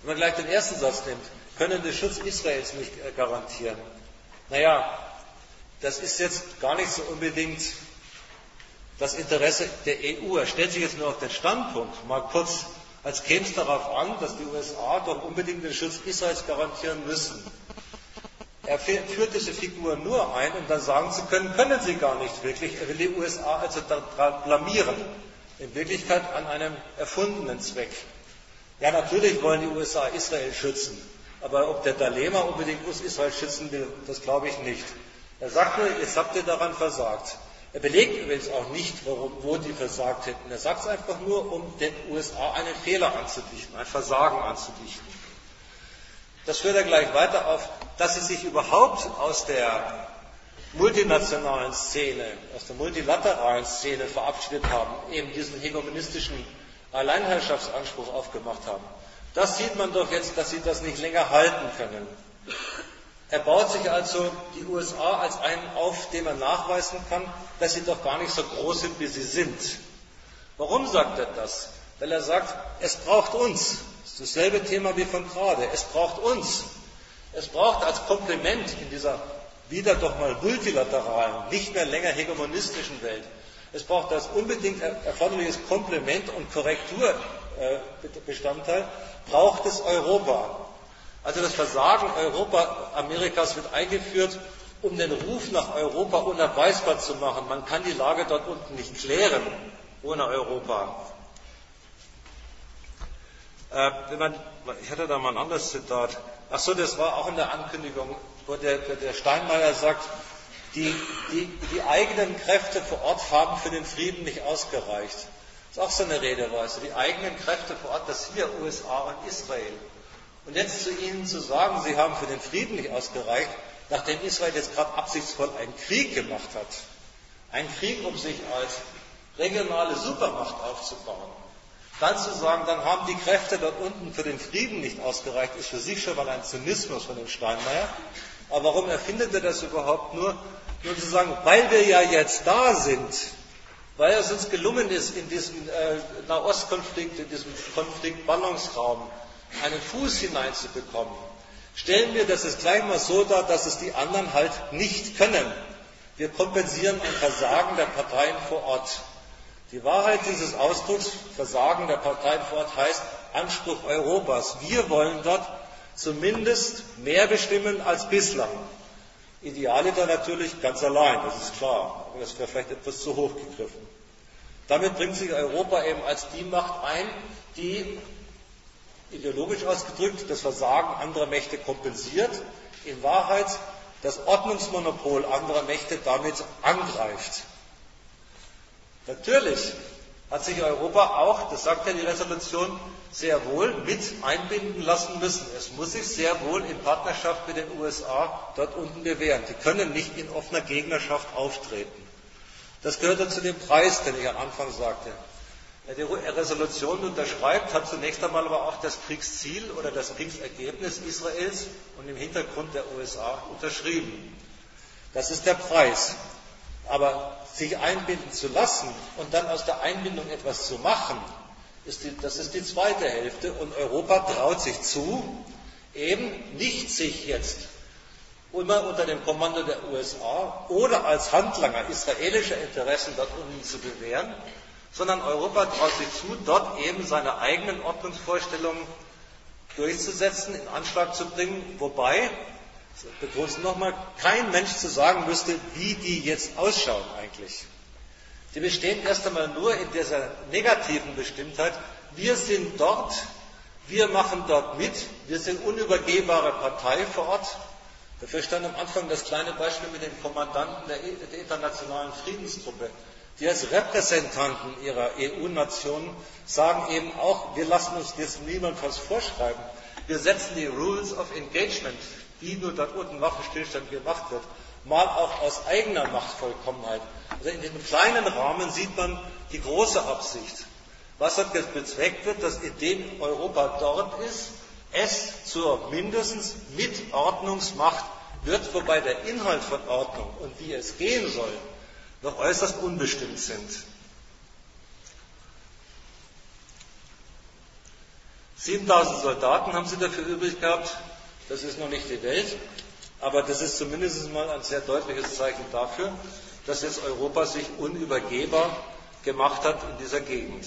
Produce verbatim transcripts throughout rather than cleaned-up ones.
Wenn man gleich den ersten Satz nimmt, können den Schutz Israels nicht garantieren. Naja, das ist jetzt gar nicht so unbedingt das Interesse der E U. Er stellt sich jetzt nur auf den Standpunkt, mal kurz, als käme es darauf an, dass die U S A doch unbedingt den Schutz Israels garantieren müssen. Er führt diese Figur nur ein, um dann sagen zu können, können sie gar nicht wirklich. Er will die U S A also daran blamieren. In Wirklichkeit an einem erfundenen Zweck. Ja, natürlich wollen die U S A Israel schützen. Aber ob der Dalema unbedingt Israel schützen will, das glaube ich nicht. Er sagt nur, jetzt habt ihr daran versagt. Er belegt übrigens auch nicht, warum, wo die versagt hätten. Er sagt es einfach nur, um den U S A einen Fehler anzudichten, ein Versagen anzudichten. Das führt er gleich weiter auf, dass sie sich überhaupt aus der multinationalen Szene, aus der multilateralen Szene verabschiedet haben, eben diesen hegemonistischen Alleinherrschaftsanspruch aufgemacht haben. Das sieht man doch jetzt, dass sie das nicht länger halten können. Er baut sich also die U S A als einen auf, dem er nachweisen kann, dass sie doch gar nicht so groß sind, wie sie sind. Warum sagt er das? Weil er sagt, es braucht uns. Das ist dasselbe Thema wie von gerade. Es braucht uns. Es braucht als Komplement in dieser wieder doch mal multilateralen, nicht mehr länger hegemonistischen Welt. Es braucht als unbedingt erforderliches Komplement und Korrekturbestandteil, braucht es Europa. Also das Versagen Europa, Amerikas wird eingeführt, um den Ruf nach Europa unabweisbar zu machen. Man kann die Lage dort unten nicht klären ohne Europa. Äh, wenn man, ich hatte da mal ein anderes Zitat. Ach so, das war auch in der Ankündigung, wo der, der Steinmeier sagt, die, die, die eigenen Kräfte vor Ort haben für den Frieden nicht ausgereicht. Das ist auch so eine Redeweise. Die eigenen Kräfte vor Ort, das sind ja U S A und Israel. Und jetzt zu ihnen zu sagen, sie haben für den Frieden nicht ausgereicht, nachdem Israel jetzt gerade absichtsvoll einen Krieg gemacht hat. Einen Krieg, um sich als regionale Supermacht aufzubauen. Dann zu sagen, dann haben die Kräfte dort unten für den Frieden nicht ausgereicht, ist für sich schon mal ein Zynismus von dem Steinmeier. Aber warum erfindet er das überhaupt nur? Nur zu sagen, weil wir ja jetzt da sind, weil es uns gelungen ist, in diesem äh, Nahostkonflikt, in diesem Konfliktballungsraum einen Fuß hineinzubekommen, stellen wir das jetzt gleich mal so dar, dass es die anderen halt nicht können. Wir kompensieren ein Versagen der Parteien vor Ort. Die Wahrheit dieses Ausdrucks, Versagen der Parteien vor Ort, heißt Anspruch Europas. Wir wollen dort zumindest mehr bestimmen als bislang. Idealiter natürlich ganz allein, das ist klar. Aber das wäre vielleicht etwas zu hoch gegriffen. Damit bringt sich Europa eben als die Macht ein, die ideologisch ausgedrückt das Versagen anderer Mächte kompensiert, in Wahrheit das Ordnungsmonopol anderer Mächte damit angreift. Natürlich hat sich Europa auch, das sagt ja die Resolution, sehr wohl mit einbinden lassen müssen. Es muss sich sehr wohl in Partnerschaft mit den U S A dort unten bewähren. Die können nicht in offener Gegnerschaft auftreten. Das gehört dann zu dem Preis, den ich am Anfang sagte. Wer die Resolution unterschreibt, hat zunächst einmal aber auch das Kriegsziel oder das Kriegsergebnis Israels und im Hintergrund der U S A unterschrieben. Das ist der Preis. Aber sich einbinden zu lassen und dann aus der Einbindung etwas zu machen, ist die, das ist die zweite Hälfte. Und Europa traut sich zu, eben nicht sich jetzt immer unter dem Kommando der U S A oder als Handlanger israelischer Interessen dort unten zu bewähren, sondern Europa traut sich zu, dort eben seine eigenen Ordnungsvorstellungen durchzusetzen, in Anschlag zu bringen, wobei, ich betone es nochmal, kein Mensch zu sagen müsste, wie die jetzt ausschauen eigentlich. Die bestehen erst einmal nur in dieser negativen Bestimmtheit, wir sind dort, wir machen dort mit, wir sind unübergehbare Partei vor Ort. Dafür stand am Anfang das kleine Beispiel mit den Kommandanten der, der internationalen Friedenstruppe, die als Repräsentanten ihrer E U-Nationen sagen eben auch, wir lassen uns jetzt niemand was vorschreiben. Wir setzen die Rules of Engagement, wie nur dort unten Waffenstillstand gemacht wird, mal auch aus eigener Machtvollkommenheit. Also in dem kleinen Rahmen sieht man die große Absicht. Was dort bezweckt wird, dass indem Europa dort ist, es zur mindestens Mitordnungsmacht wird, wobei der Inhalt von Ordnung und wie es gehen soll, noch äußerst unbestimmt sind. siebentausend Soldaten haben sie dafür übrig gehabt. Das ist noch nicht die Welt, aber das ist zumindest mal ein sehr deutliches Zeichen dafür, dass jetzt Europa sich unübergehbar gemacht hat in dieser Gegend.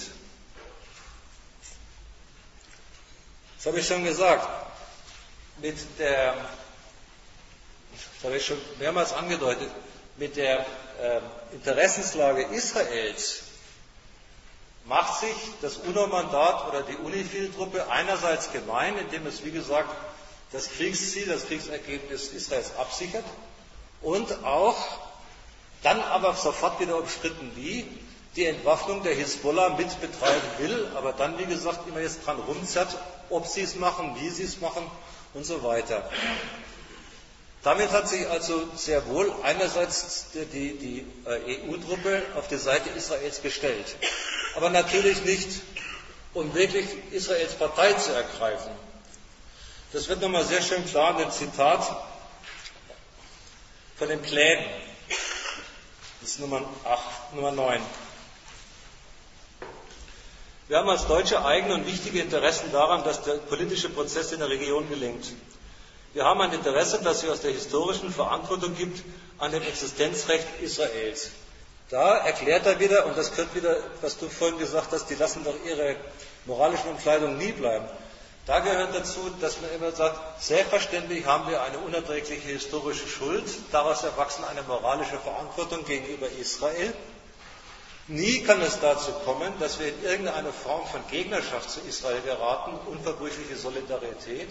Das habe ich schon gesagt. Mit der, das habe ich schon mehrmals angedeutet, mit der äh, Interessenslage Israels macht sich das UNO-Mandat oder die UNIFIL-Truppe einerseits gemein, indem es, wie gesagt, das Kriegsziel, das Kriegsergebnis Israels absichert und auch dann aber sofort wieder umstritten wie die Entwaffnung der Hisbollah mitbetreiben will, aber dann, wie gesagt, immer jetzt dran rumzerrt, ob sie es machen, wie sie es machen und so weiter. Damit hat sich also sehr wohl einerseits die, die E U-Truppe auf die Seite Israels gestellt, aber natürlich nicht, um wirklich Israels Partei zu ergreifen. Das wird nochmal sehr schön klar in dem Zitat von den Plänen. Das ist Nummer, acht, Nummer neun. Wir haben als Deutsche eigene und wichtige Interessen daran, dass der politische Prozess in der Region gelingt. Wir haben ein Interesse, das sich aus der historischen Verantwortung gibt an dem Existenzrecht Israels. Da erklärt er wieder, und das gehört wieder, was du vorhin gesagt hast, die lassen doch ihre moralischen Entscheidungen nie bleiben. Da gehört dazu, dass man immer sagt, selbstverständlich haben wir eine unerträgliche historische Schuld, daraus erwachsen eine moralische Verantwortung gegenüber Israel. Nie kann es dazu kommen, dass wir in irgendeine Form von Gegnerschaft zu Israel geraten, unverbrüchliche Solidarität.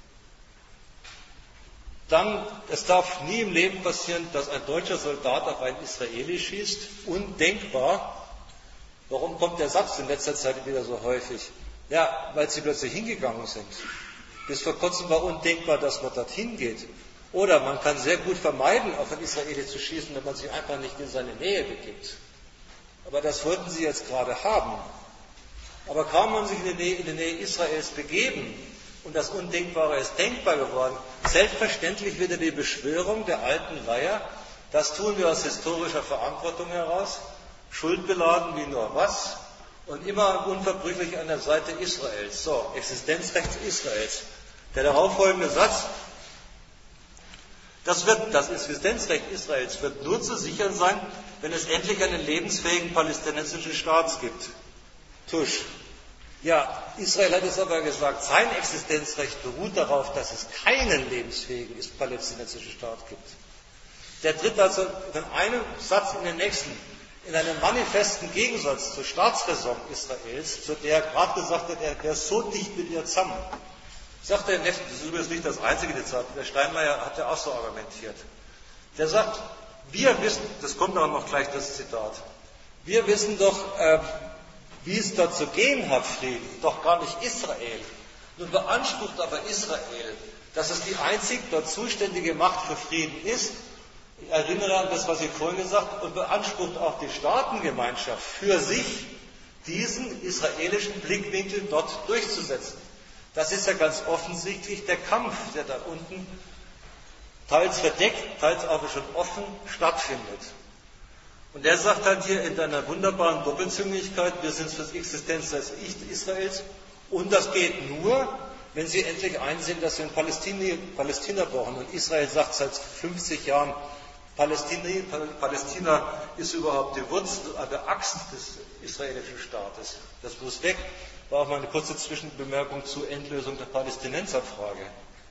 Dann, es darf nie im Leben passieren, dass ein deutscher Soldat auf einen Israeli schießt. Undenkbar. Warum kommt der Satz in letzter Zeit wieder so häufig? Ja, weil sie plötzlich hingegangen sind. Bis vor kurzem war undenkbar, dass man dorthin geht. Oder man kann sehr gut vermeiden, auf einen Israeli zu schießen, wenn man sich einfach nicht in seine Nähe begibt. Aber das wollten sie jetzt gerade haben. Aber kaum man sich in die Nähe, in die Nähe Israels begeben, und das Undenkbare ist denkbar geworden, selbstverständlich wieder die Beschwörung der alten Leier, das tun wir aus historischer Verantwortung heraus, schuldbeladen wie nur was, und immer unverbrüchlich an der Seite Israels. So, Existenzrecht Israels. Der darauffolgende Satz, das, wird, das Existenzrecht Israels wird nur zu sichern sein, wenn es endlich einen lebensfähigen palästinensischen Staat gibt. Tusch. Ja, Israel hat es aber gesagt, sein Existenzrecht beruht darauf, dass es keinen lebensfähigen palästinensischen Staat gibt. Der tritt also von einem Satz in den nächsten, in einem manifesten Gegensatz zur Staatsräson Israels, zu der er gerade gesagt hat, er wäre so dicht mit ihr zusammen. Sagt er, das ist übrigens nicht das einzige Zitat, der Steinmeier hat ja auch so argumentiert. Der sagt, wir wissen, das kommt auch noch gleich das Zitat, wir wissen doch, äh, wie es dort zu gehen hat, Frieden, doch gar nicht Israel. Nun beansprucht aber Israel, dass es die einzig dort zuständige Macht für Frieden ist. Ich erinnere an das, was ich vorhin gesagt habe, und beansprucht auch die Staatengemeinschaft für sich, diesen israelischen Blickwinkel dort durchzusetzen. Das ist ja ganz offensichtlich der Kampf, der da unten teils verdeckt, teils aber schon offen stattfindet. Und er sagt halt hier in einer wunderbaren Doppelzüngigkeit, wir sind für das Existenzrecht Israels und das geht nur, wenn sie endlich einsehen, dass wir in Palästina, Palästina brauchen. Und Israel sagt seit fünfzig Jahren, Palästina, Palästina ist überhaupt die Wurzel, der Axt des israelischen Staates. Das muss weg. War auch mal eine kurze Zwischenbemerkung zur Endlösung der Palästinenserfrage.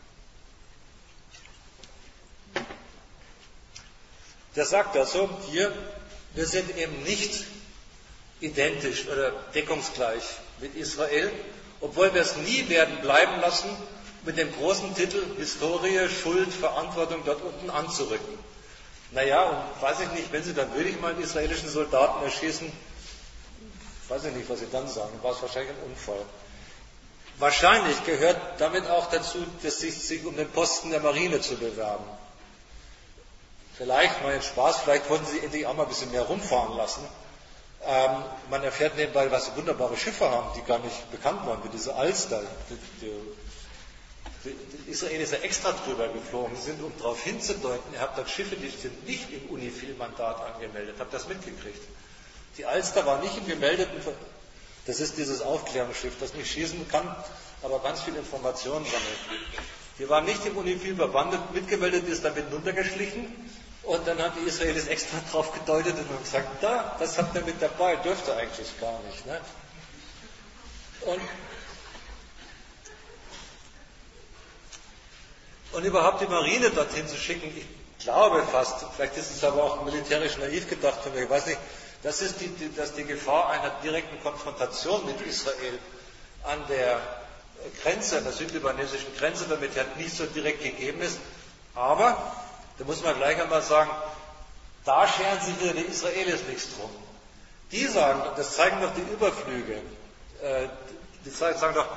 Der sagt also hier, wir sind eben nicht identisch oder deckungsgleich mit Israel, obwohl wir es nie werden bleiben lassen, mit dem großen Titel Historie, Schuld, Verantwortung dort unten anzurücken. Naja, und weiß ich nicht, wenn Sie dann wirklich mal einen israelischen Soldaten erschießen, weiß ich nicht, was Sie dann sagen, war es wahrscheinlich ein Unfall. Wahrscheinlich gehört damit auch dazu, dass Sie sich um den Posten der Marine zu bewerben. Vielleicht, mal einen Spaß, vielleicht wollten Sie endlich auch mal ein bisschen mehr rumfahren lassen. Ähm, man erfährt nebenbei, was sie wunderbare Schiffe haben, die gar nicht bekannt waren, wie diese Alster. Die, die, die Israelis sind extra drüber geflogen sind, um darauf hinzudeuten, ihr habt dort Schiffe, die sind nicht im UNIFIL-Mandat angemeldet, habt das mitgekriegt. Die Alster war nicht im gemeldeten, das ist dieses Aufklärungsschiff, das nicht schießen kann, aber ganz viel Informationen sammeln. Die waren nicht im UNIFIL verbandet, mitgemeldet, ist dann hinuntergeschlichen und dann haben die Israelis extra drauf gedeutet und haben gesagt, da, das habt ihr mit dabei, dürft ihr eigentlich gar nicht. Ne? Und, und überhaupt die Marine dorthin zu schicken, ich glaube fast, vielleicht ist es aber auch militärisch naiv gedacht von mir, ich weiß nicht, das ist die, die, dass die Gefahr einer direkten Konfrontation mit Israel an der Grenze, an der südlibanesischen Grenze, damit ja nicht so direkt gegeben ist. Aber, da muss man gleich einmal sagen, da scheren sich wieder die Israelis nichts drum. Die sagen, das zeigen doch die Überflüge, äh, die sagen doch,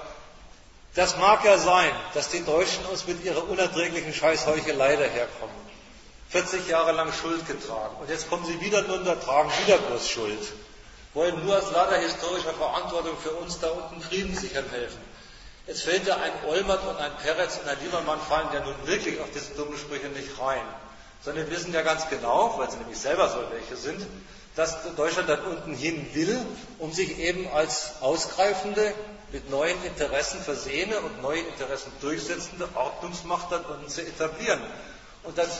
das mag ja sein, dass die Deutschen uns mit ihrer unerträglichen Scheißheuchelei daherkommen. vierzig Jahre lang Schuld getragen. Und jetzt kommen sie wieder nur und tragen wieder bloß Schuld. Wollen nur aus lauter historischer Verantwortung für uns da unten Frieden sichern helfen. Jetzt fällt da ein Olmert und ein Peretz und ein Liebermann fallen ja nun wirklich auf diese dummen Sprüche nicht rein. Sondern wissen ja ganz genau, weil sie nämlich selber so welche sind, dass Deutschland dann unten hin will, um sich eben als ausgreifende, mit neuen Interessen versehene und neue Interessen durchsetzende Ordnungsmacht dann unten zu etablieren. Und das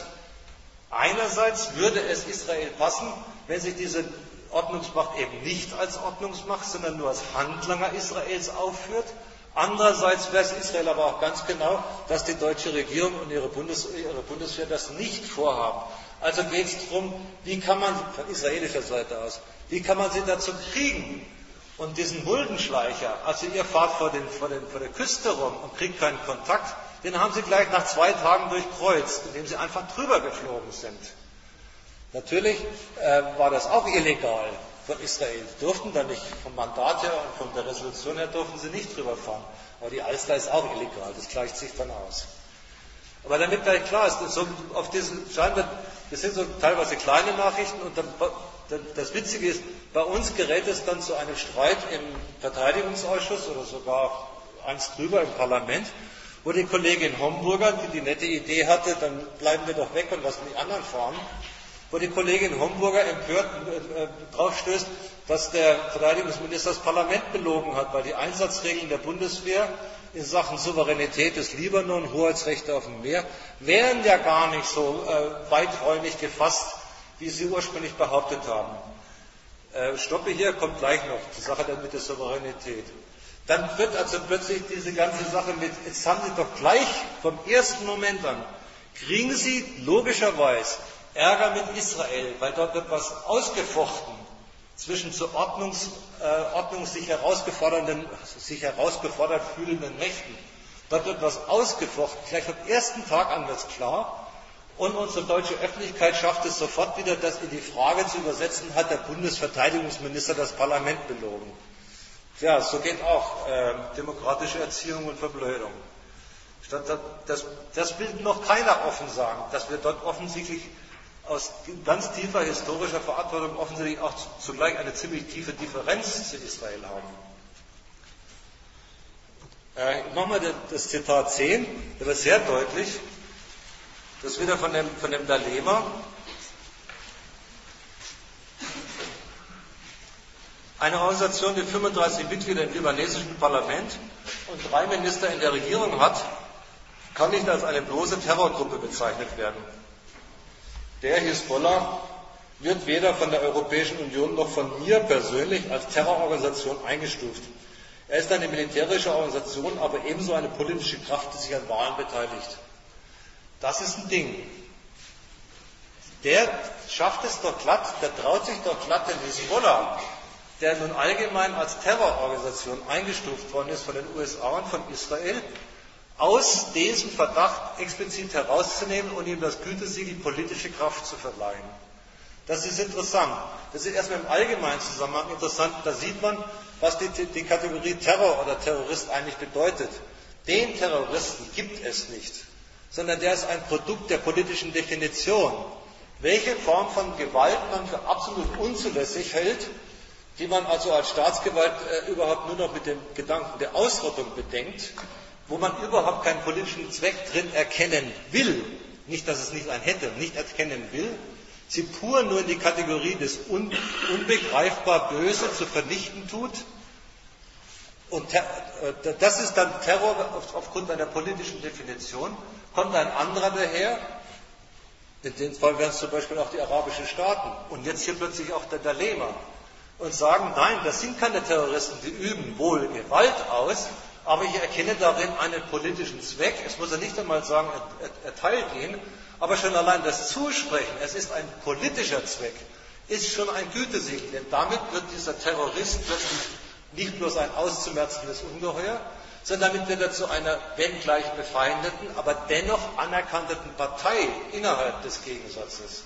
einerseits würde es Israel passen, wenn sich diese Ordnungsmacht eben nicht als Ordnungsmacht, sondern nur als Handlanger Israels aufführt. Andererseits weiß Israel aber auch ganz genau, dass die deutsche Regierung und ihre, Bundes, ihre Bundeswehr das nicht vorhaben. Also geht es darum, wie kann man, von israelischer Seite aus, wie kann man sie dazu kriegen? Und diesen Muldenschleicher, also ihr fahrt vor, den, vor, den, vor der Küste rum und kriegt keinen Kontakt, den haben sie gleich nach zwei Tagen durchkreuzt, indem sie einfach drüber geflogen sind. Natürlich äh, war das auch illegal von Israel. Sie durften da nicht, vom Mandat her und von der Resolution her durften sie nicht drüber fahren. Aber die Alster ist auch illegal, das gleicht sich dann aus. Aber damit gleich klar ist, so auf diesen scheinbar, das sind so teilweise kleine Nachrichten und dann, das Witzige ist, bei uns gerät es dann zu einem Streit im Verteidigungsausschuss oder sogar eins drüber im Parlament, wo die Kollegin Homburger, die die nette Idee hatte, dann bleiben wir doch weg und lassen die anderen fahren, wo die Kollegin Homburger empört äh, drauf stößt, dass der Verteidigungsminister das Parlament belogen hat, weil die Einsatzregeln der Bundeswehr in Sachen Souveränität des Libanon, Hoheitsrechte auf dem Meer, wären ja gar nicht so äh, weiträumig gefasst, wie Sie ursprünglich behauptet haben. Äh, stoppe hier, kommt gleich noch die Sache dann mit der Souveränität. Dann wird also plötzlich diese ganze Sache mit, jetzt haben Sie doch gleich vom ersten Moment an, kriegen Sie logischerweise Ärger mit Israel, weil dort wird was ausgefochten zwischen zu Ordnungs, äh, Ordnung sich herausgefordernden, sich herausgefordert fühlenden Mächten. Dort wird was ausgefochten. Gleich vom ersten Tag an wird es klar. Und unsere deutsche Öffentlichkeit schafft es sofort wieder, das in die Frage zu übersetzen, hat der Bundesverteidigungsminister das Parlament belogen. Ja, so geht auch äh, demokratische Erziehung und Verblödung. Statt das, das will noch keiner offen sagen, dass wir dort offensichtlich aus ganz tiefer historischer Verantwortung offensichtlich auch zugleich eine ziemlich tiefe Differenz zu Israel haben. Äh, ich mache mal das Zitat zehn, das wird sehr deutlich. Das ist wieder von dem, von dem D'Alema. Eine Organisation, die fünfunddreißig Mitglieder im libanesischen Parlament und drei Minister in der Regierung hat, kann nicht als eine bloße Terrorgruppe bezeichnet werden. Der Hisbollah wird weder von der Europäischen Union noch von mir persönlich als Terrororganisation eingestuft. Er ist eine militärische Organisation, aber ebenso eine politische Kraft, die sich an Wahlen beteiligt. Das ist ein Ding. Der schafft es doch glatt, der traut sich doch glatt, den Hisbollah, der nun allgemein als Terrororganisation eingestuft worden ist von den U S A und von Israel, aus diesem Verdacht explizit herauszunehmen und ihm das Gütesiegel politische Kraft zu verleihen. Das ist interessant. Das ist erstmal im allgemeinen Zusammenhang interessant. Da sieht man, was die, die Kategorie Terror oder Terrorist eigentlich bedeutet. Den Terroristen gibt es nicht, sondern der ist ein Produkt der politischen Definition. Welche Form von Gewalt man für absolut unzulässig hält, die man also als Staatsgewalt äh, überhaupt nur noch mit dem Gedanken der Ausrottung bedenkt, wo man überhaupt keinen politischen Zweck drin erkennen will, nicht, dass es nicht einen hätte, nicht erkennen will, sie pur nur in die Kategorie des un unbegreifbar Böse zu vernichten tut, Und das ist dann Terror aufgrund einer politischen Definition. Kommt ein anderer daher, in dem Fall wären es zum Beispiel auch die arabischen Staaten, und jetzt hier plötzlich auch der D'Alema, und sagen, nein, das sind keine Terroristen, die üben wohl Gewalt aus, aber ich erkenne darin einen politischen Zweck. Es muss ja nicht einmal sagen, erteilt ihn, aber schon allein das Zusprechen, es ist ein politischer Zweck, ist schon ein Gütesiegel, denn damit wird dieser Terrorist plötzlich nicht bloß ein auszumerzendes Ungeheuer, sondern damit wird er zu einer, wenngleich befeindeten, aber dennoch anerkannten Partei innerhalb des Gegensatzes.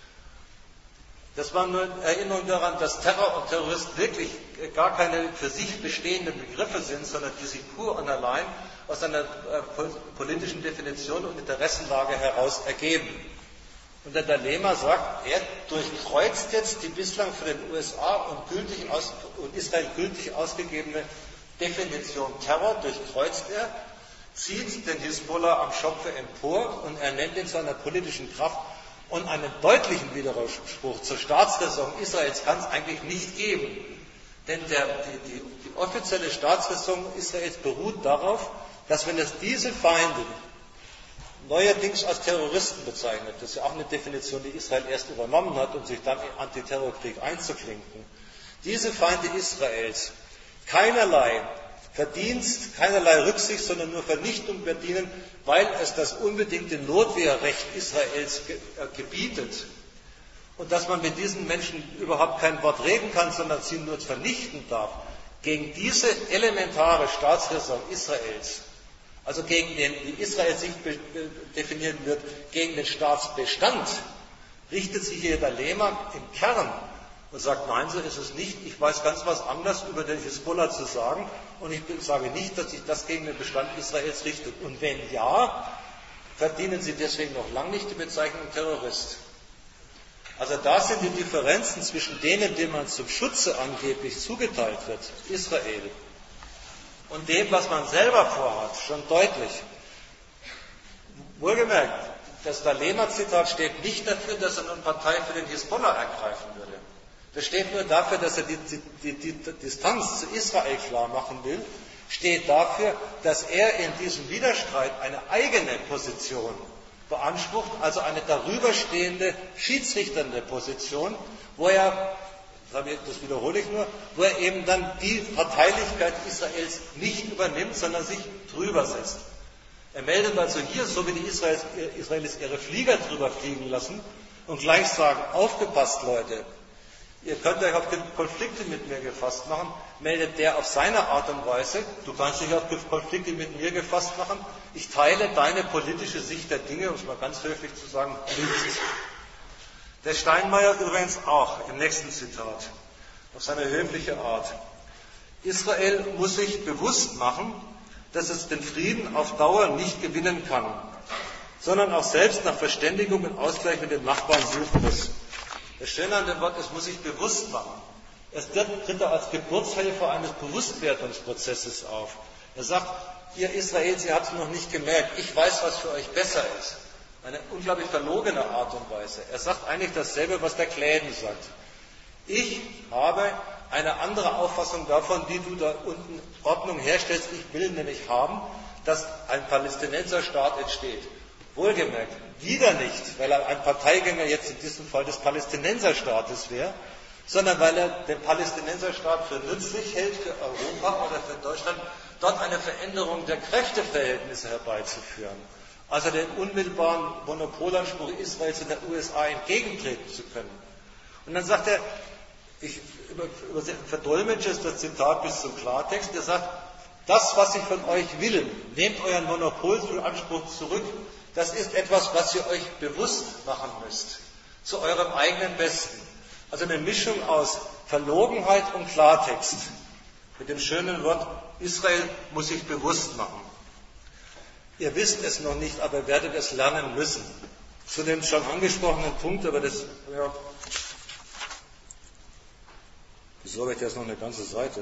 Das war nur eine Erinnerung daran, dass Terror und Terrorist wirklich gar keine für sich bestehenden Begriffe sind, sondern die sich pur und allein aus einer politischen Definition und Interessenlage heraus ergeben. Und der D'Alema sagt, er durchkreuzt jetzt die bislang für den U S A und, gültig aus, und Israel gültig ausgegebene Definition Terror, durchkreuzt er, zieht den Hisbollah am Schopfe empor und er nennt ihn zu einer politischen Kraft. Und einen deutlichen Widerspruch zur Staatsräson Israels kann es eigentlich nicht geben. Denn der, die, die, die offizielle Staatsräson Israels beruht darauf, dass wenn es diese Feinde neuerdings als Terroristen bezeichnet, das ist ja auch eine Definition, die Israel erst übernommen hat, um sich dann im Antiterrorkrieg einzuklinken, diese Feinde Israels keinerlei Verdienst, keinerlei Rücksicht, sondern nur Vernichtung verdienen, weil es das unbedingte Notwehrrecht Israels ge- äh, gebietet. Und dass man mit diesen Menschen überhaupt kein Wort reden kann, sondern sie nur vernichten darf. Gegen diese elementare Staatsräson Israels, also gegen den, wie Israel sich be- be- definieren wird, gegen den Staatsbestand, richtet sich hier der D'Alema im Kern und sagt, nein, so ist es nicht. Ich weiß ganz was anderes über den Hisbollah zu sagen und ich sage nicht, dass sich das gegen den Bestand Israels richtet. Und wenn ja, verdienen sie deswegen noch lange nicht die Bezeichnung Terrorist. Also da sind die Differenzen zwischen denen, denen man zum Schutze angeblich zugeteilt wird, Israel, und dem, was man selber vorhat, schon deutlich. Wohlgemerkt, das D'Alema-Zitat steht nicht dafür, dass er nun Partei für den Hisbollah ergreifen würde. Das steht nur dafür, dass er die, die, die, die Distanz zu Israel klar machen will, steht dafür, dass er in diesem Widerstreit eine eigene Position beansprucht, also eine darüberstehende, schiedsrichternde Position, wo er, das wiederhole ich nur, wo er eben dann die Parteilichkeit Israels nicht übernimmt, sondern sich drüber setzt. Er meldet also hier, so wie die Israelis, Israelis ihre Flieger drüber fliegen lassen und gleich sagen, aufgepasst Leute, ihr könnt euch auf Konflikte mit mir gefasst machen, meldet der auf seine Art und Weise, du kannst dich auf Konflikte mit mir gefasst machen, ich teile deine politische Sicht der Dinge, um es mal ganz höflich zu sagen, nicht. Der Steinmeier übrigens auch im nächsten Zitat, auf seine höfliche Art. Israel muss sich bewusst machen, dass es den Frieden auf Dauer nicht gewinnen kann, sondern auch selbst nach Verständigung und Ausgleich mit den Nachbarn suchen muss. Das Schöne an dem Wort, es muss sich bewusst machen. Es tritt er als Geburtshelfer eines Bewusstwerdungsprozesses auf. Er sagt, ihr Israelis, ihr habt es noch nicht gemerkt, ich weiß, was für euch besser ist. Eine unglaublich verlogene Art und Weise. Er sagt eigentlich dasselbe, was der Kläden sagt. Ich habe eine andere Auffassung davon, wie du da unten Ordnung herstellst. Ich will nämlich haben, dass ein Palästinenserstaat entsteht. Wohlgemerkt, wieder nicht, weil er ein Parteigänger jetzt in diesem Fall des Palästinenserstaates wäre, sondern weil er den Palästinenserstaat für nützlich hält, für Europa oder für Deutschland, dort eine Veränderung der Kräfteverhältnisse herbeizuführen. Also den unmittelbaren Monopolanspruch Israels in der U S A entgegentreten zu können. Und dann sagt er, ich verdolmetsche das Zitat bis zum Klartext, er sagt, das, was ich von euch will, nehmt euren Monopolanspruch zurück, das ist etwas, was ihr euch bewusst machen müsst, zu eurem eigenen Besten. Also eine Mischung aus Verlogenheit und Klartext. Mit dem schönen Wort, Israel muss sich bewusst machen. Ihr wisst es noch nicht, aber werdet es lernen müssen. Zu dem schon angesprochenen Punkt, aber das, ja, wieso habe ich jetzt noch eine ganze Seite?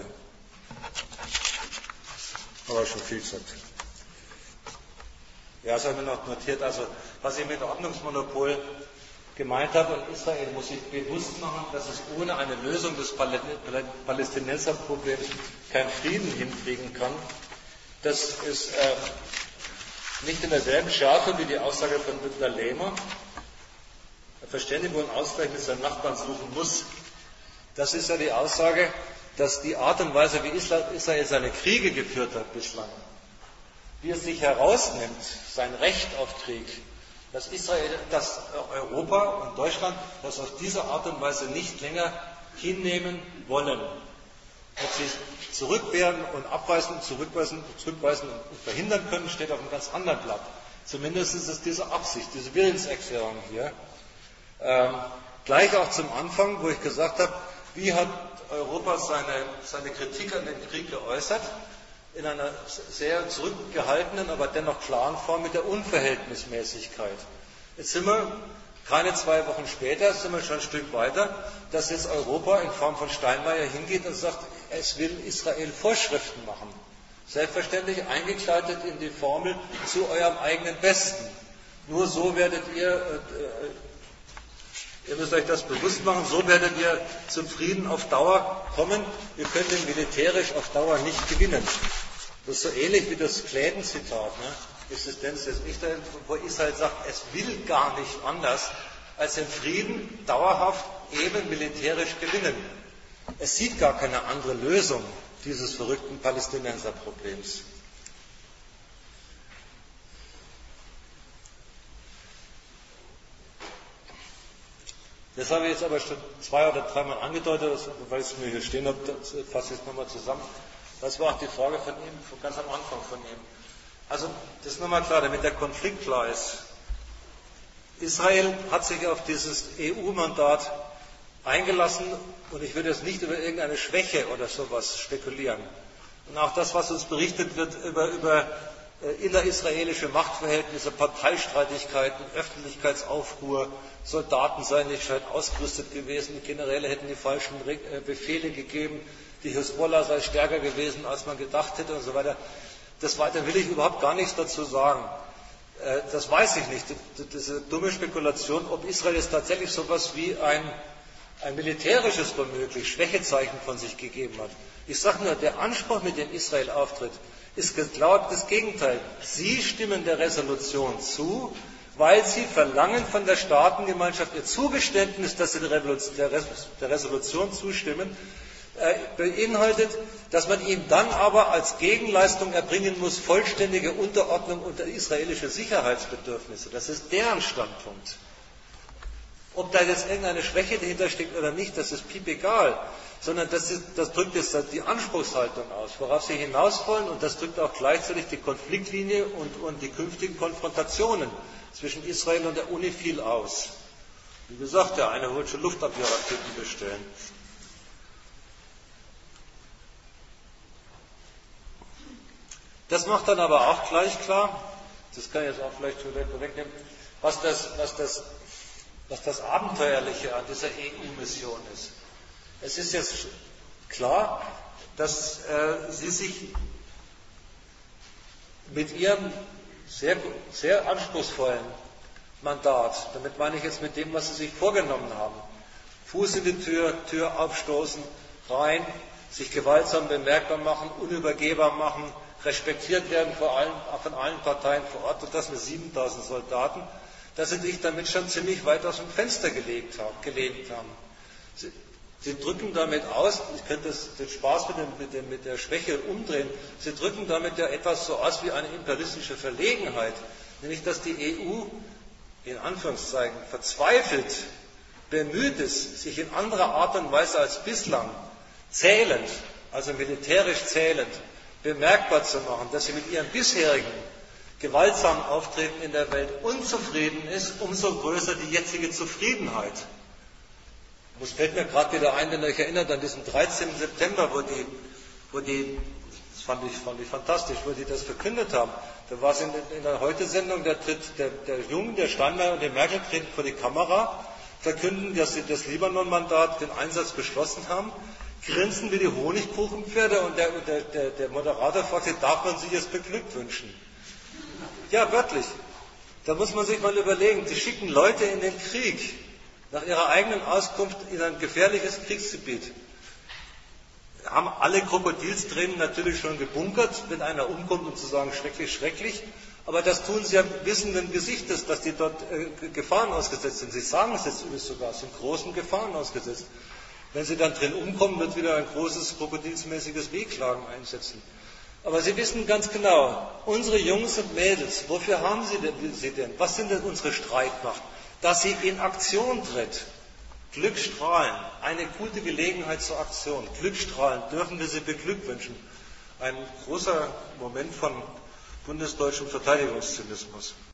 Aber schon viel gesagt. Ja, das habe ich mir noch notiert. Also, was ich mit Ordnungsmonopol gemeint habe, und Israel muss sich bewusst machen, dass es ohne eine Lösung des Palästinenserproblems keinen Frieden hinkriegen kann. Das ist äh, nicht in derselben Schärfe wie die Aussage von Günter Lehmer, Verständigung und Ausgleich mit seinen Nachbarn suchen muss. Das ist ja die Aussage, dass die Art und Weise, wie Israel seine Kriege geführt hat bislang, wie es sich herausnimmt, sein Recht auf Krieg, dass Israel, dass Europa und Deutschland das auf diese Art und Weise nicht länger hinnehmen wollen. Ob sie zurückwehren und abweisen, zurückweisen, zurückweisen und verhindern können, steht auf einem ganz anderen Blatt. Zumindest ist es diese Absicht, diese Willenserklärung hier. Ähm, gleich auch zum Anfang, wo ich gesagt habe, wie hat Europa seine, seine Kritik an den Krieg geäußert? In einer sehr zurückgehaltenen, aber dennoch klaren Form mit der Unverhältnismäßigkeit. Jetzt sind wir, keine zwei Wochen später, sind wir schon ein Stück weiter, dass jetzt Europa in Form von Steinmeier hingeht und sagt, es will Israel Vorschriften machen. Selbstverständlich eingekleidet in die Formel zu eurem eigenen Besten. Nur so werdet ihr, äh, ihr müsst euch das bewusst machen, so werdet ihr zum Frieden auf Dauer kommen. Ihr könnt ihn militärisch auf Dauer nicht gewinnen. Das ist so ähnlich wie das Kläden-Zitat, ne? Existenz des Israel, wo Israel sagt, es will gar nicht anders, als den Frieden dauerhaft eben militärisch gewinnen. Es sieht gar keine andere Lösung dieses verrückten Palästinenserproblems. Das habe ich jetzt aber schon zwei oder dreimal angedeutet, weil ich es mir hier stehen habe, fasse ich es nochmal zusammen. Das war auch die Frage von ihm, ganz am Anfang von ihm. Also, das ist nochmal klar, damit der Konflikt klar ist. Israel hat sich auf dieses E U-Mandat eingelassen und ich würde jetzt nicht über irgendeine Schwäche oder sowas spekulieren. Und auch das, was uns berichtet wird über, über innerisraelische Machtverhältnisse, Parteistreitigkeiten, Öffentlichkeitsaufruhr, Soldaten seien nicht gescheit ausgerüstet gewesen, die Generäle hätten die falschen Befehle gegeben, die Hisbollah sei stärker gewesen, als man gedacht hätte und so weiter. Das weiter will ich überhaupt gar nichts dazu sagen. Das weiß ich nicht. Diese dumme Spekulation, ob Israel jetzt tatsächlich so etwas wie ein, ein militärisches womöglich Schwächezeichen von sich gegeben hat. Ich sage nur, der Anspruch, mit dem Israel auftritt, ist genau das Gegenteil. Sie stimmen der Resolution zu, weil sie verlangen von der Staatengemeinschaft ihr Zugeständnis, dass sie der Resolution zustimmen, beinhaltet, dass man ihm dann aber als Gegenleistung erbringen muss, vollständige Unterordnung unter israelische Sicherheitsbedürfnisse. Das ist deren Standpunkt. Ob da jetzt irgendeine Schwäche dahinter steckt oder nicht, das ist piep egal, sondern das, ist, das drückt jetzt die Anspruchshaltung aus, worauf sie hinaus wollen, und das drückt auch gleichzeitig die Konfliktlinie und, und die künftigen Konfrontationen zwischen Israel und der UNIFIL aus. Wie gesagt, der eine wollte schon Luftabwehrraketen bestellen. Das macht dann aber auch gleich klar, das kann ich jetzt auch vielleicht schon vorwegnehmen, was das, was, das, was das Abenteuerliche an dieser E U-Mission ist. Es ist jetzt klar, dass äh, Sie sich mit Ihrem sehr, sehr anspruchsvollen Mandat, damit meine ich jetzt mit dem, was Sie sich vorgenommen haben, Fuß in die Tür, Tür aufstoßen, rein, sich gewaltsam bemerkbar machen, unübergehbar machen, respektiert werden vor allem, von allen Parteien vor Ort, und das mit siebentausend Soldaten, dass sie sich damit schon ziemlich weit aus dem Fenster gelegt haben, gelehnt haben. Sie, sie drücken damit aus, ich könnte das, den Spaß mit, dem, mit, dem, mit der Schwäche umdrehen, sie drücken damit ja etwas so aus wie eine imperialistische Verlegenheit, nämlich dass die E U, in Anführungszeichen, verzweifelt bemüht ist, sich in anderer Art und Weise als bislang zählend, also militärisch zählend, bemerkbar zu machen, dass sie mit ihrem bisherigen gewaltsamen Auftreten in der Welt unzufrieden ist, umso größer die jetzige Zufriedenheit. Das fällt mir gerade wieder ein, wenn ihr euch erinnert an diesen dreizehnten September, wo die, wo die das fand ich, fand ich fantastisch, wo die das verkündet haben. Da war es in, in der Heute-Sendung, der, tritt, der, der Jung, der Steinmeier und der Merkel treten vor die Kamera, verkünden, dass sie das Libanon-Mandat, den Einsatz beschlossen haben, grinsen wie die Honigkuchenpferde, und der, der, der, der Moderator fragte, darf man sich jetzt beglückwünschen? Ja, wörtlich. Da muss man sich mal überlegen, die schicken Leute in den Krieg, nach ihrer eigenen Auskunft in ein gefährliches Kriegsgebiet. Haben alle Krokodilstränen natürlich schon gebunkert, wenn einer umkommt, um zu sagen, schrecklich, schrecklich. Aber das tun sie ja wissenden Gesichtes, dass die dort äh, Gefahren ausgesetzt sind. Sie sagen es jetzt sogar, sind großen Gefahren ausgesetzt. Wenn sie dann drin umkommen, wird wieder ein großes krokodilsmäßiges Wehklagen einsetzen. Aber Sie wissen ganz genau, unsere Jungs und Mädels, wofür haben sie denn, sie denn? Was sind denn unsere Streitmacht? Dass sie in Aktion tritt. Glückstrahlen, eine gute Gelegenheit zur Aktion. Glückstrahlen, dürfen wir sie beglückwünschen. Ein großer Moment von bundesdeutschem Verteidigungszynismus.